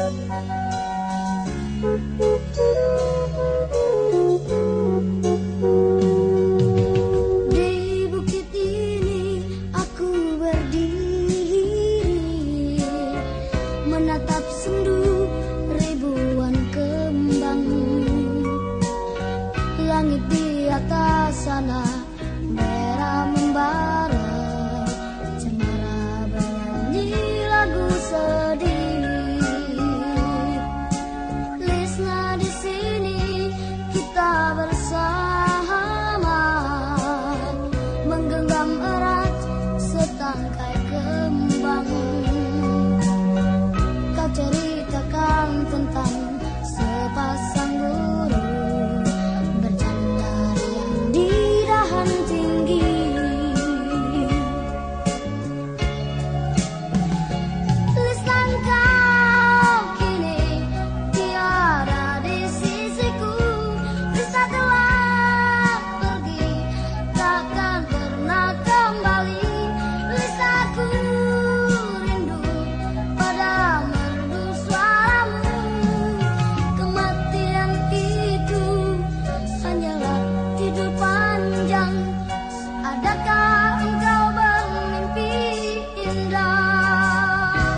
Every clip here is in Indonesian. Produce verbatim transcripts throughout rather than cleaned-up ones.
Menatap sendu ribuan kembang, langit di atas sana merah membara, cemara bernyanyi lagu sedih. Lisna di sini kita bersama, menggenggam erat setangkai kembang. Ceritakan tentang sepasang burung bercanda riang di dahan tinggi. Lisan kau kini tiada di sisiku, Lisa telah pergi takkan pernah kembali. Lisaku rindu padamu, tidur panjang. Adakah engkau bermimpi indah?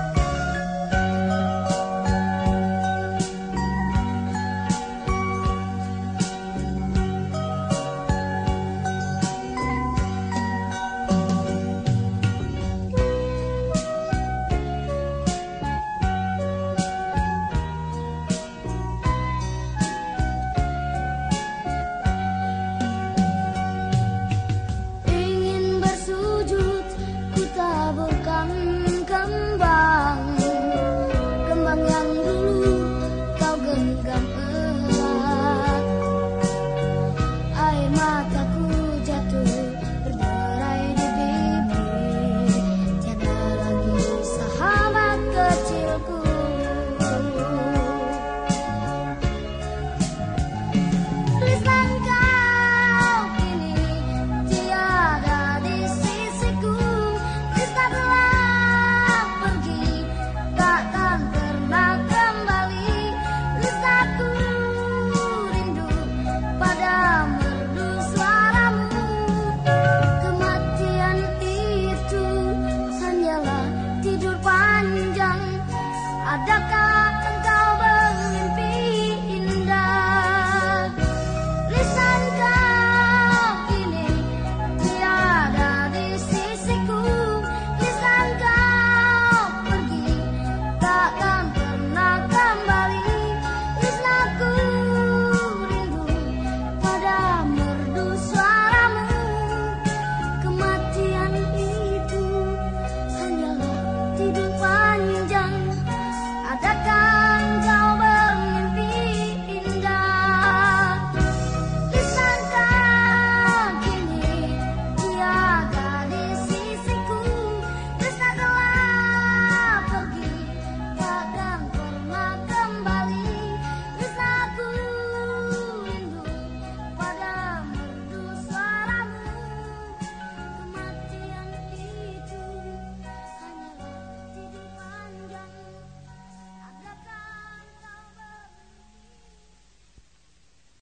Kembang, kembang yang dulu kau genggam erat. Air mataku jatuh berderai di pipi, tiada lagi sahabat kecilku. Lisan kau kini tiada di sisiku, Lisa telah pergi takkan pernah kembali. Lisaku rindu pada merdu suaramu. Kematian itu hanyalah tidur panjang. Adakah